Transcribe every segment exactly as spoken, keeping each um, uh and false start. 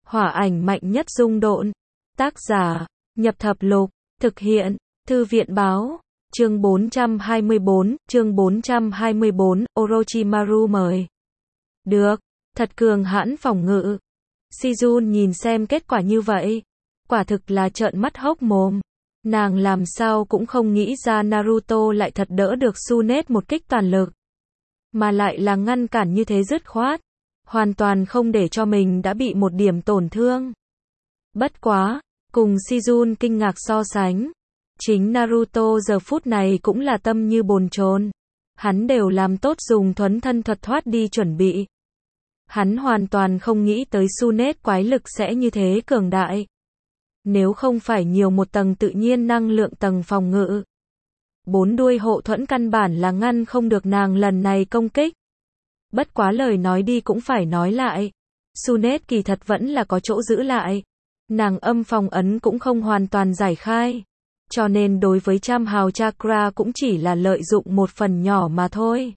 Hỏa ảnh mạnh nhất rung độn. Tác giả, Nhập Thập Lục, thực hiện, Thư viện Báo, chương bốn trăm hai mươi bốn, chương bốn trăm hai mươi bốn, Orochimaru mời. Được, thật cường hãn phòng ngự. Shizune nhìn xem kết quả như vậy, quả thực là trợn mắt hốc mồm. Nàng làm sao cũng không nghĩ ra Naruto lại thật đỡ được Tsunade một kích toàn lực. Mà lại là ngăn cản như thế dứt khoát. Hoàn toàn không để cho mình đã bị một điểm tổn thương. Bất quá, cùng Shizune kinh ngạc so sánh. Chính Naruto giờ phút này cũng là tâm như bồn chồn. Hắn đều làm tốt dùng thuấn thân thuật thoát đi chuẩn bị. Hắn hoàn toàn không nghĩ tới Tsunade quái lực sẽ như thế cường đại. Nếu không phải nhiều một tầng tự nhiên năng lượng tầng phòng ngự. Bốn đuôi hộ thuẫn căn bản là ngăn không được nàng lần này công kích. Bất quá lời nói đi cũng phải nói lại. Tsunade kỳ thật vẫn là có chỗ giữ lại. Nàng âm phòng ấn cũng không hoàn toàn giải khai. Cho nên đối với trăm hào chakra cũng chỉ là lợi dụng một phần nhỏ mà thôi.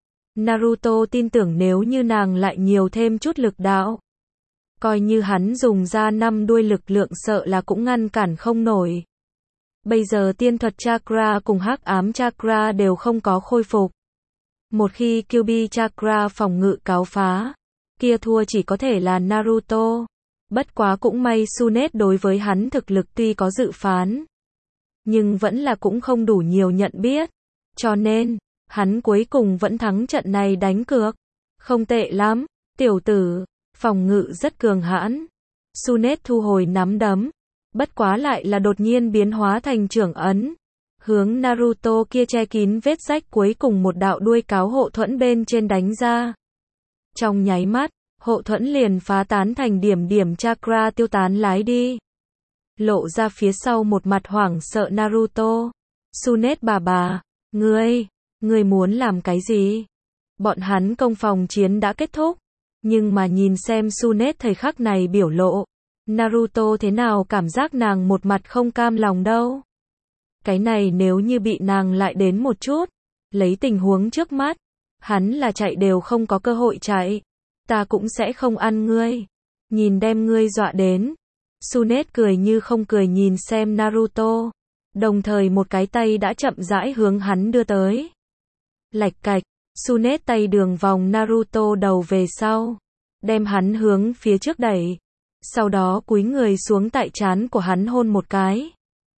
Naruto tin tưởng nếu như nàng lại nhiều thêm chút lực đạo. Coi như hắn dùng ra năm đuôi lực lượng sợ là cũng ngăn cản không nổi. Bây giờ tiên thuật chakra cùng hắc ám chakra đều không có khôi phục. Một khi Kyuubi chakra phòng ngự cáo phá, kia thua chỉ có thể là Naruto. Bất quá cũng may Tsunade đối với hắn thực lực tuy có dự phán, nhưng vẫn là cũng không đủ nhiều nhận biết. Cho nên, hắn cuối cùng vẫn thắng trận này đánh cược. Không tệ lắm, tiểu tử, phòng ngự rất cường hãn. Tsunade thu hồi nắm đấm, bất quá lại là đột nhiên biến hóa thành trưởng ấn. Hướng Naruto kia che kín vết rách cuối cùng một đạo đuôi cáo hộ thuẫn bên trên đánh ra. Trong nháy mắt, hộ thuẫn liền phá tán thành điểm điểm chakra tiêu tán lái đi. Lộ ra phía sau một mặt hoảng sợ Naruto. Tsunade bà bà, ngươi, ngươi muốn làm cái gì? Bọn hắn công phòng chiến đã kết thúc. Nhưng mà nhìn xem Tsunade thời khắc này biểu lộ. Naruto thế nào cảm giác nàng một mặt không cam lòng đâu. Cái này nếu như bị nàng lại đến một chút, lấy tình huống trước mắt, hắn là chạy đều không có cơ hội chạy. Ta cũng sẽ không ăn ngươi. Nhìn đem ngươi dọa đến. Tsunade cười như không cười nhìn xem Naruto. Đồng thời một cái tay đã chậm rãi hướng hắn đưa tới. Lạch cạch, Tsunade tay đường vòng Naruto đầu về sau. Đem hắn hướng phía trước đẩy. Sau đó cúi người xuống tại trán của hắn hôn một cái.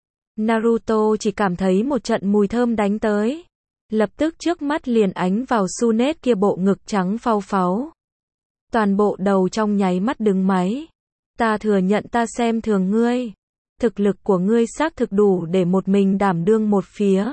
Naruto chỉ cảm thấy một trận mùi thơm đánh tới. Lập tức trước mắt liền ánh vào Tsunade kia bộ ngực trắng phau pháo. Toàn bộ đầu trong nháy mắt đứng máy. Ta thừa nhận ta xem thường ngươi. Thực lực của ngươi xác thực đủ để một mình đảm đương một phía.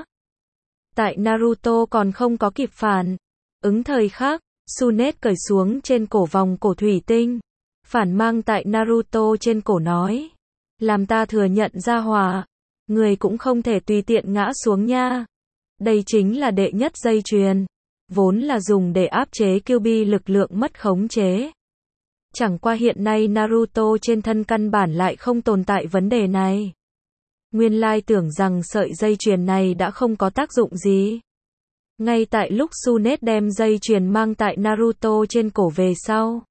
Tại Naruto còn không có kịp phản ứng thời khắc, Tsunade cởi xuống trên cổ vòng cổ thủy tinh. Phản mang tại Naruto trên cổ nói. Làm ta thừa nhận ra hỏa. Người cũng không thể tùy tiện ngã xuống nha. Đây chính là đệ nhất dây chuyền. Vốn là dùng để áp chế Kyuubi lực lượng mất khống chế. Chẳng qua hiện nay Naruto trên thân căn bản lại không tồn tại vấn đề này. Nguyên lai tưởng rằng sợi dây chuyền này đã không có tác dụng gì. Ngay tại lúc Tsunade đem dây chuyền mang tại Naruto trên cổ về sau.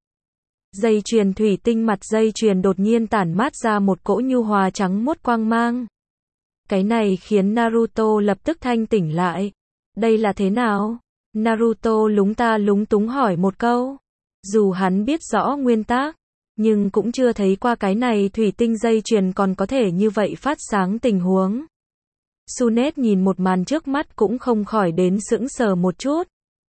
Dây chuyền thủy tinh mặt dây chuyền đột nhiên tản mát ra một cỗ nhu hòa trắng muốt quang mang. Cái này khiến Naruto lập tức thanh tỉnh lại. Đây là thế nào? Naruto lúng ta lúng túng hỏi một câu. Dù hắn biết rõ nguyên tắc, nhưng cũng chưa thấy qua cái này thủy tinh dây chuyền còn có thể như vậy phát sáng tình huống. Tsunade nhìn một màn trước mắt cũng không khỏi đến sững sờ một chút.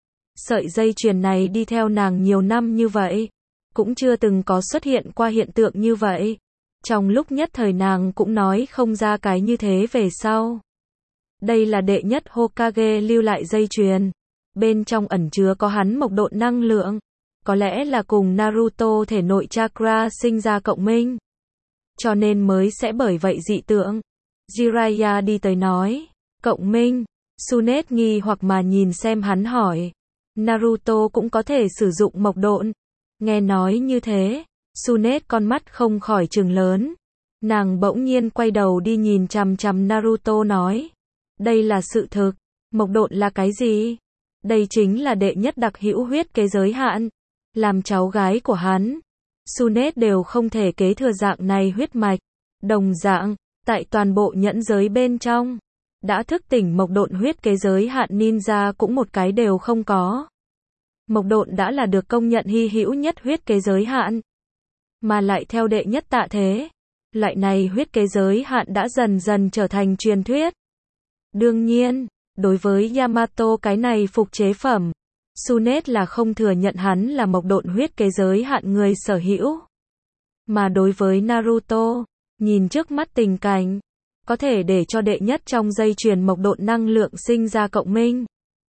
Sợi dây chuyền này đi theo nàng nhiều năm như vậy, cũng chưa từng có xuất hiện qua hiện tượng như vậy. Trong lúc nhất thời nàng cũng nói không ra cái như thế về sau. Đây là đệ nhất Hokage lưu lại dây chuyền. Bên trong ẩn chứa có hắn mộc độn năng lượng. Có lẽ là cùng Naruto thể nội chakra sinh ra cộng minh. Cho nên mới sẽ bởi vậy dị tượng. Jiraiya đi tới nói. Cộng minh. Tsunade nghi hoặc mà nhìn xem hắn hỏi. Naruto cũng có thể sử dụng mộc độn. Nghe nói như thế. Tsunade con mắt không khỏi trừng lớn. Nàng bỗng nhiên quay đầu đi nhìn chằm chằm Naruto nói. Đây là sự thực. Mộc độn là cái gì? Đây chính là đệ nhất đặc hữu huyết kế giới hạn. Làm cháu gái của hắn. Tsunade đều không thể kế thừa dạng này huyết mạch. Đồng dạng, tại toàn bộ nhẫn giới bên trong, đã thức tỉnh mộc độn huyết kế giới hạn ninja cũng một cái đều không có. Mộc độn đã là được công nhận hy hữu nhất huyết kế giới hạn. Mà lại theo đệ nhất tạ thế, loại này huyết kế giới hạn đã dần dần trở thành truyền thuyết. Đương nhiên, đối với Yamato cái này phục chế phẩm, Tsunade là không thừa nhận hắn là mộc độn huyết kế giới hạn người sở hữu. Mà đối với Naruto, nhìn trước mắt tình cảnh, có thể để cho đệ nhất trong dây chuyền mộc độn năng lượng sinh ra cộng minh.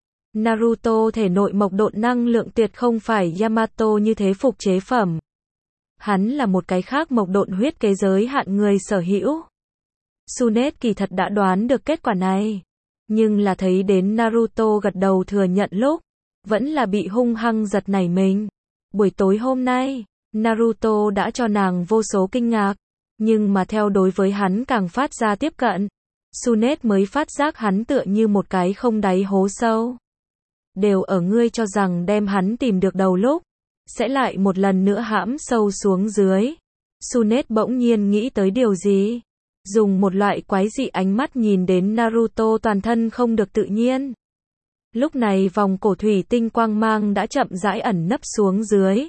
Naruto thể nội mộc độn năng lượng tuyệt không phải Yamato như thế phục chế phẩm. Hắn là một cái khác mộc độn huyết kế giới hạn người sở hữu. Tsunade kỳ thật đã đoán được kết quả này, nhưng là thấy đến Naruto gật đầu thừa nhận lúc, vẫn là bị hung hăng giật nảy mình. Buổi tối hôm nay, Naruto đã cho nàng vô số kinh ngạc, nhưng mà theo đối với hắn càng phát ra tiếp cận, Tsunade mới phát giác hắn tựa như một cái không đáy hố sâu. Đều ở ngươi cho rằng đem hắn tìm được đầu lúc, sẽ lại một lần nữa hãm sâu xuống dưới. Tsunade bỗng nhiên nghĩ tới điều gì, dùng một loại quái dị ánh mắt nhìn đến Naruto toàn thân không được tự nhiên. Lúc này vòng cổ thủy tinh quang mang đã chậm rãi ẩn nấp xuống dưới.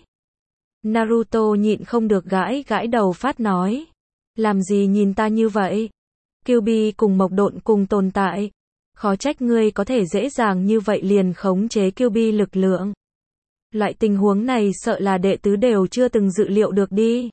Naruto nhịn không được gãi gãi đầu phát nói, làm gì nhìn ta như vậy? Kyuubi cùng mộc độn cùng tồn tại, khó trách ngươi có thể dễ dàng như vậy liền khống chế Kyuubi lực lượng. Loại tình huống này sợ là đệ tứ đều chưa từng dự liệu được đi.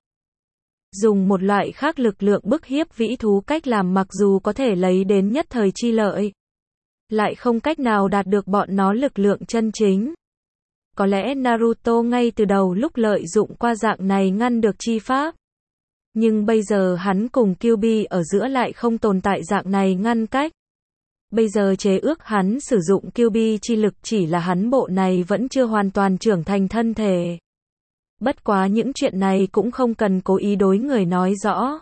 Dùng một loại khác lực lượng bức hiếp vĩ thú cách làm mặc dù có thể lấy đến nhất thời chi lợi, lại không cách nào đạt được bọn nó lực lượng chân chính. Có lẽ Naruto ngay từ đầu lúc lợi dụng qua dạng này ngăn được chi pháp. Nhưng bây giờ hắn cùng Kyuubi ở giữa lại không tồn tại dạng này ngăn cách. Bây giờ chế ước hắn sử dụng Kyuubi chi lực chỉ là hắn bộ này vẫn chưa hoàn toàn trưởng thành thân thể. Bất quá những chuyện này cũng không cần cố ý đối người nói rõ.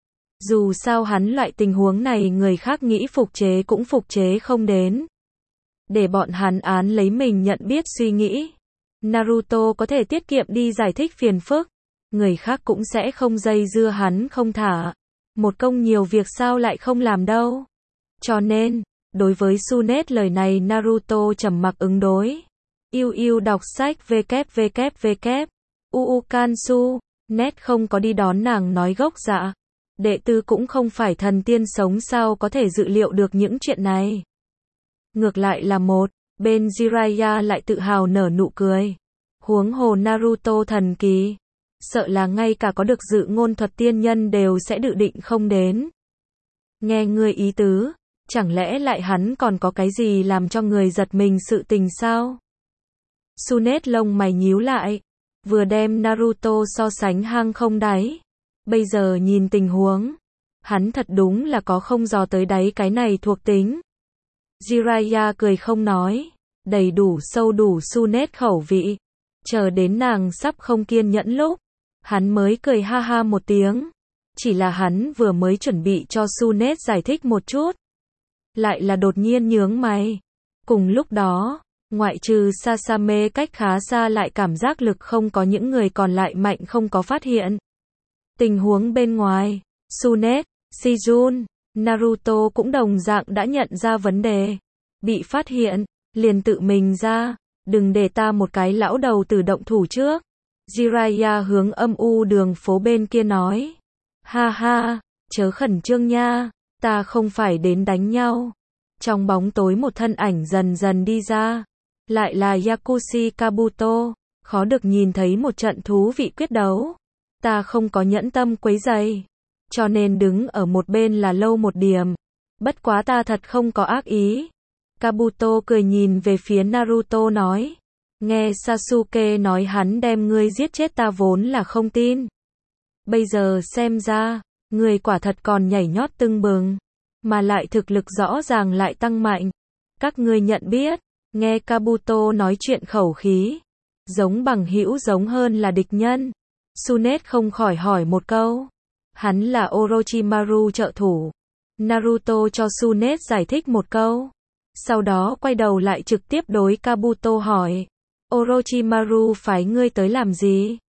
Dù sao hắn loại tình huống này người khác nghĩ phục chế cũng phục chế không đến. Để bọn hắn án lấy mình nhận biết suy nghĩ. Naruto có thể tiết kiệm đi giải thích phiền phức. Người khác cũng sẽ không dây dưa hắn không thả. Một công nhiều việc sao lại không làm đâu. Cho nên, đối với Tsunade lời này Naruto trầm mặc ứng đối. Yêu yêu đọc sách www. Uu Kansu, net không có đi đón nàng nói gốc dạ. Đệ tử cũng không phải thần tiên sống sao có thể dự liệu được những chuyện này. Ngược lại là một, bên Jiraiya lại tự hào nở nụ cười. Huống hồ Naruto thần kỳ. Sợ là ngay cả có được dự ngôn thuật tiên nhân đều sẽ dự định không đến. Nghe ngươi ý tứ, chẳng lẽ lại hắn còn có cái gì làm cho người giật mình sự tình sao? Tsunade lông mày nhíu lại, vừa đem Naruto so sánh hang không đáy. Bây giờ nhìn tình huống, hắn thật đúng là có không dò tới đáy cái này thuộc tính. Jiraiya cười không nói, đầy đủ sâu đủ Tsunade khẩu vị. Chờ đến nàng sắp không kiên nhẫn lúc, hắn mới cười ha ha một tiếng. Chỉ là hắn vừa mới chuẩn bị cho Tsunade giải thích một chút, lại là đột nhiên nhướng mày. Cùng lúc đó, ngoại trừ Sasame cách khá xa lại cảm giác lực không có những người còn lại mạnh không có phát hiện. Tình huống bên ngoài, Tsunade, Shizun, Naruto cũng đồng dạng đã nhận ra vấn đề. Bị phát hiện, liền tự mình ra, đừng để ta một cái lão đầu tử động thủ trước. Jiraiya hướng âm u đường phố bên kia nói. Ha ha, chớ khẩn trương nha, ta không phải đến đánh nhau. Trong bóng tối một thân ảnh dần dần đi ra. Lại là Yakushi Kabuto, khó được nhìn thấy một trận thú vị quyết đấu. Ta không có nhẫn tâm quấy rầy, cho nên đứng ở một bên là lâu một điểm. Bất quá ta thật không có ác ý. Kabuto cười nhìn về phía Naruto nói. Nghe Sasuke nói hắn đem ngươi giết chết ta vốn là không tin. Bây giờ xem ra, ngươi quả thật còn nhảy nhót tưng bừng, mà lại thực lực rõ ràng lại tăng mạnh. Các ngươi nhận biết, nghe Kabuto nói chuyện khẩu khí, giống bằng hữu giống hơn là địch nhân. Tsunade không khỏi hỏi một câu. Hắn là Orochimaru trợ thủ. Naruto cho Tsunade giải thích một câu. Sau đó quay đầu lại trực tiếp đối Kabuto hỏi. Orochimaru phái ngươi tới làm gì?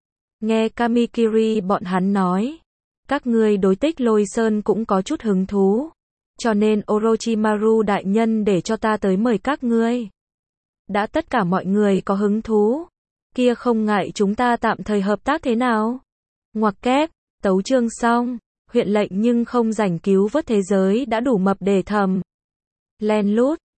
Nghe Kamikiri bọn hắn nói, các ngươi đối Tích Lôi Sơn cũng có chút hứng thú, cho nên Orochimaru đại nhân để cho ta tới mời các ngươi. Đã tất cả mọi người có hứng thú, kia không ngại chúng ta tạm thời hợp tác thế nào? Ngoặc kép, tấu chương xong, huyện lệnh nhưng không rảnh cứu vớt thế giới đã đủ mập để thầm. Len lút.